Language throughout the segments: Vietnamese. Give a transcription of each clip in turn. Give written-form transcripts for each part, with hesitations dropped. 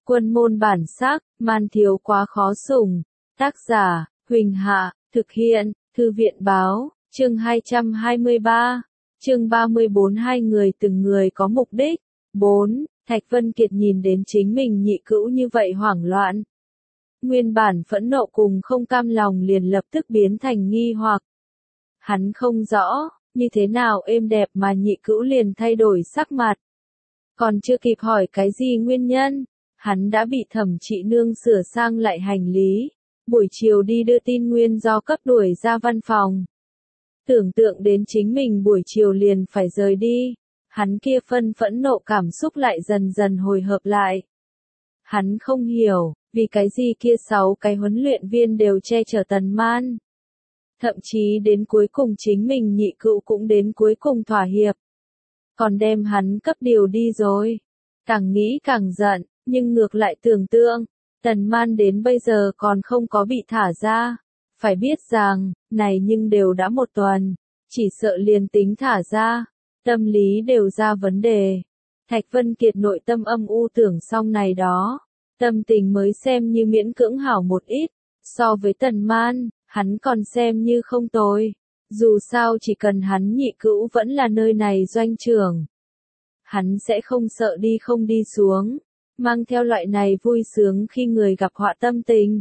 Quân môn bản sắc, man thiếu quá khó sủng. Tác giả, Huỳnh Hạ, thực hiện, Thư viện báo, chương 223, chương 34 hai người từng người có mục đích. 4. Thạch Vân Kiệt nhìn đến chính mình nhị cữu như vậy hoảng loạn. Nguyên bản phẫn nộ cùng không cam lòng liền lập tức biến thành nghi hoặc. Hắn không rõ, như thế nào êm đẹp mà nhị cữu liền thay đổi sắc mặt. Còn chưa kịp hỏi cái gì nguyên nhân, hắn đã bị Thẩm Trị Nương sửa sang lại hành lý, buổi chiều đi đưa tin nguyên do cấp đuổi ra văn phòng. Tưởng tượng đến chính mình buổi chiều liền phải rời đi, hắn kia phẫn nộ cảm xúc lại dần dần hồi hợp lại. Hắn không hiểu, vì cái gì kia 6 cái huấn luyện viên đều che chở Tần Man. Thậm chí đến cuối cùng chính mình nhị cữu cũng đến cuối cùng thỏa hiệp. Còn đem hắn cấp điều đi rồi. Càng nghĩ càng giận, nhưng ngược lại tưởng tượng, Tần Man đến bây giờ còn không có bị thả ra. Phải biết rằng, này nhưng đều đã 1 tuần, chỉ sợ liền tính thả ra, tâm lý đều ra vấn đề. Thạch Vân Kiệt nội tâm âm u tưởng xong này đó, tâm tình mới xem như miễn cưỡng hảo một ít, so với Tần Man, hắn còn xem như không tồi. Dù sao chỉ cần hắn nhị cữu vẫn là nơi này doanh trưởng, hắn sẽ không sợ đi không đi xuống, mang theo loại này vui sướng khi người gặp họa tâm tình.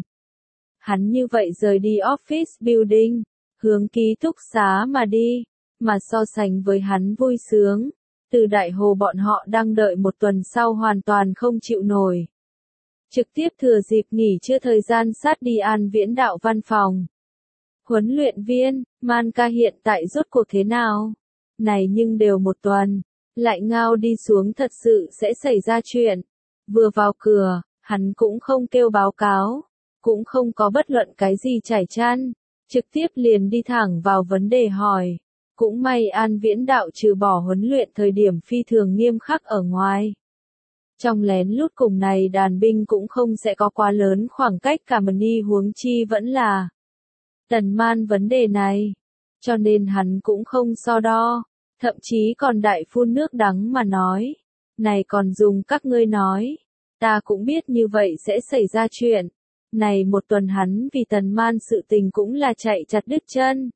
Hắn như vậy rời đi office building, hướng ký túc xá mà đi, mà so sánh với hắn vui sướng, Từ Đại Hồ bọn họ đang đợi 1 tuần sau hoàn toàn không chịu nổi. Trực tiếp thừa dịp nghỉ trưa thời gian sát đi An Viễn Đạo văn phòng. Huấn luyện viên, Man ca hiện tại rốt cuộc thế nào? Này nhưng đều 1 tuần, lại ngao đi xuống thật sự sẽ xảy ra chuyện. Vừa vào cửa, hắn cũng không kêu báo cáo, cũng không có bất luận cái gì trải chăn, trực tiếp liền đi thẳng vào vấn đề hỏi. Cũng may An Viễn Đạo trừ bỏ huấn luyện thời điểm phi thường nghiêm khắc ở ngoài. Trong lén lút cùng này đàn binh cũng không sẽ có quá lớn khoảng cách cả mà ni huống chi vẫn là Tần Man vấn đề này. Cho nên hắn cũng không so đo, thậm chí còn đại phun nước đắng mà nói. Này còn dùng các ngươi nói, ta cũng biết như vậy sẽ xảy ra chuyện. Này 1 tuần hắn vì Tần Man sự tình cũng là chạy chặt đứt chân.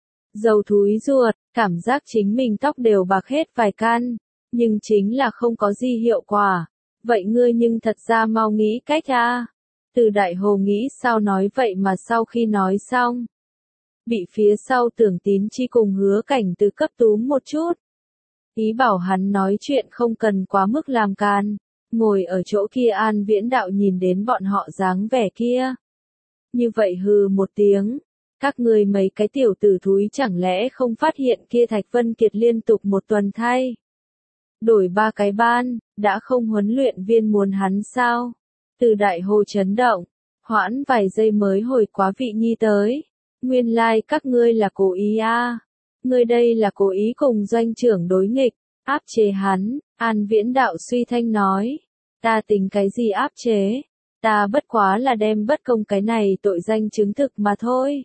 Dầu thúi ruột, cảm giác chính mình tóc đều bạc hết vài căn, nhưng chính là không có gì hiệu quả. Vậy ngươi nhưng thật ra mau nghĩ cách a. Từ Đại Hồ nghĩ sao nói vậy mà sau khi nói xong, bị phía sau Tưởng Tín Chi cùng Hứa Cảnh Từ cấp túm một chút. Ý bảo hắn nói chuyện không cần quá mức làm càn. Ngồi ở chỗ kia An Viễn Đạo nhìn đến bọn họ dáng vẻ kia. Như vậy hừ một tiếng. Các ngươi mấy cái tiểu tử thúi chẳng lẽ không phát hiện kia Thạch Vân Kiệt liên tục 1 tuần thay đổi 3 cái ban, đã không huấn luyện viên muốn hắn sao? Từ Đại Hồ chấn động, hoãn vài giây mới hồi quá vị nhi tới. Nguyên lai các ngươi là cố ý a. Ngươi đây là cố ý cùng doanh trưởng đối nghịch, áp chế hắn. An Viễn Đạo suy thanh nói, ta tính cái gì áp chế? Ta bất quá là đem bất công cái này tội danh chứng thực mà thôi.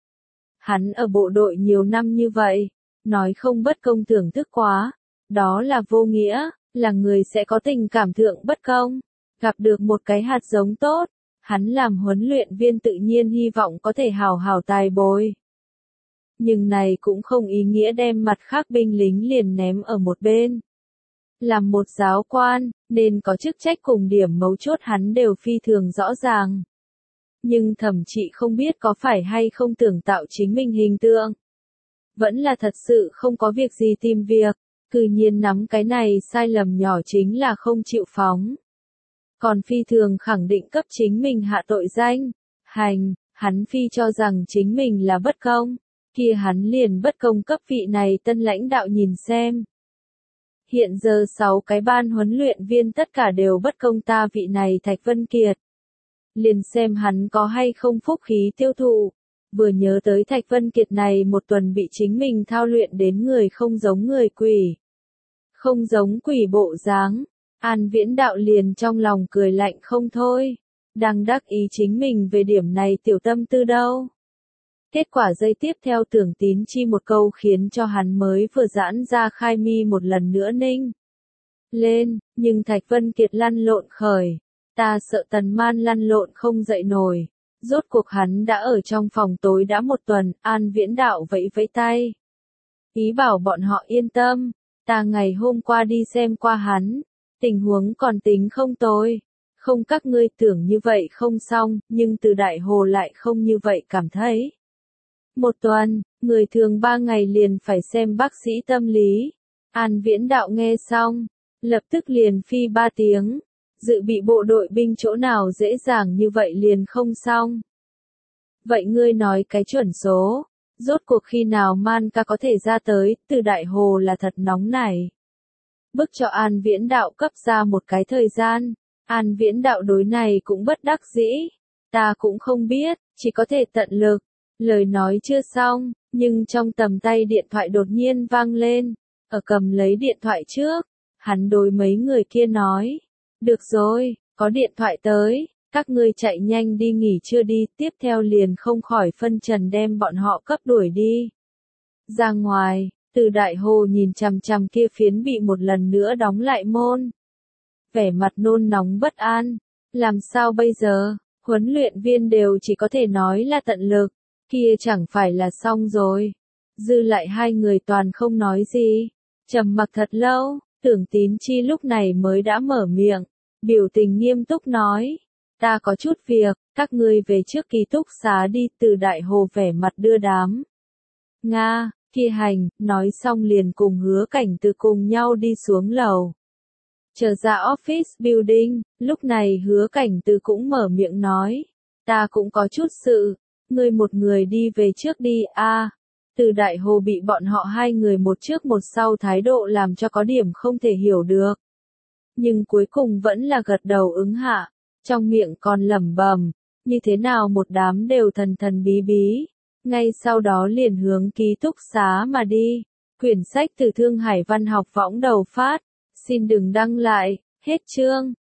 Hắn ở bộ đội nhiều năm như vậy, nói không bất công thưởng thức quá, đó là vô nghĩa, là người sẽ có tình cảm thượng bất công, gặp được một cái hạt giống tốt, hắn làm huấn luyện viên tự nhiên hy vọng có thể hào hào tài bồi. Nhưng này cũng không ý nghĩa đem mặt khác binh lính liền ném ở một bên. Làm một giáo quan, nên có chức trách cùng điểm mấu chốt hắn đều phi thường rõ ràng. Nhưng Thẩm Trị không biết có phải hay không tưởng tạo chính mình hình tượng. Vẫn là thật sự không có việc gì tìm việc, cư nhiên nắm cái này sai lầm nhỏ chính là không chịu phóng. Còn phi thường khẳng định cấp chính mình hạ tội danh, hắn phi cho rằng chính mình là bất công, kia hắn liền bất công cấp vị này tân lãnh đạo nhìn xem. Hiện giờ 6 cái ban huấn luyện viên tất cả đều bất công ta vị này Thạch Vân Kiệt. Liền xem hắn có hay không phúc khí tiêu thụ. Vừa nhớ tới Thạch Vân Kiệt này 1 tuần bị chính mình thao luyện đến người không giống người quỷ. Không giống quỷ bộ dáng, An Viễn Đạo liền trong lòng cười lạnh không thôi. Đang đắc ý chính mình về điểm này tiểu tâm tư đâu. Kết quả giây tiếp theo Tưởng Tín Chi một câu khiến cho hắn mới vừa giãn ra khai mi một lần nữa ninh lên, nhưng Thạch Vân Kiệt lăn lộn khởi. Ta sợ Tần Man lăn lộn không dậy nổi. Rốt cuộc hắn đã ở trong phòng tối đã một tuần, An Viễn Đạo vẫy vẫy tay. Ý bảo bọn họ yên tâm, ta ngày hôm qua đi xem qua hắn, tình huống còn tính không tồi. Không các ngươi tưởng như vậy không xong, nhưng từ Đại Hồ lại không như vậy cảm thấy. Một tuần, người thường 3 ngày liền phải xem bác sĩ tâm lý. An Viễn Đạo nghe xong, lập tức liền phi 3 tiếng. Dự bị bộ đội binh chỗ nào dễ dàng như vậy liền không xong. Vậy ngươi nói cái chuẩn số, rốt cuộc khi nào Man ca có thể ra tới, từ Đại Hồ là thật nóng này. Bức cho An Viễn Đạo cấp ra một cái thời gian, An Viễn Đạo đối này cũng bất đắc dĩ. Ta cũng không biết, chỉ có thể tận lực. Lời nói chưa xong, nhưng trong tầm tay điện thoại đột nhiên vang lên. Ở cầm lấy điện thoại trước, hắn đối mấy người kia nói. Được rồi, có điện thoại tới, các ngươi chạy nhanh đi nghỉ trưa đi, tiếp theo liền không khỏi phân trần đem bọn họ cấp đuổi đi. Ra ngoài, từ Đại Hồ nhìn chằm chằm kia phiến bị một lần nữa đóng lại môn. Vẻ mặt nôn nóng bất an, làm sao bây giờ, huấn luyện viên đều chỉ có thể nói là tận lực, kia chẳng phải là xong rồi. Dư lại hai người toàn không nói gì, trầm mặc thật lâu, Tưởng Tín Chi lúc này mới đã mở miệng, biểu tình nghiêm túc nói, ta có chút việc, các ngươi về trước ký túc xá đi. Từ Đại Hồ vẻ mặt đưa đám. Nga, kia hành, nói xong liền cùng Hứa Cảnh Từ cùng nhau đi xuống lầu. Trở ra office building, lúc này Hứa Cảnh Từ cũng mở miệng nói, ta cũng có chút sự, ngươi một người đi về trước đi a. Từ Đại Hồ bị bọn họ hai người một trước một sau thái độ làm cho có điểm không thể hiểu được. Nhưng cuối cùng vẫn là gật đầu ứng hạ, trong miệng còn lẩm bẩm, như thế nào một đám đều thần thần bí bí. Ngay sau đó liền hướng ký túc xá mà đi. Quyển sách từ Thương Hải Văn học võng đầu phát. Xin đừng đăng lại, hết chương.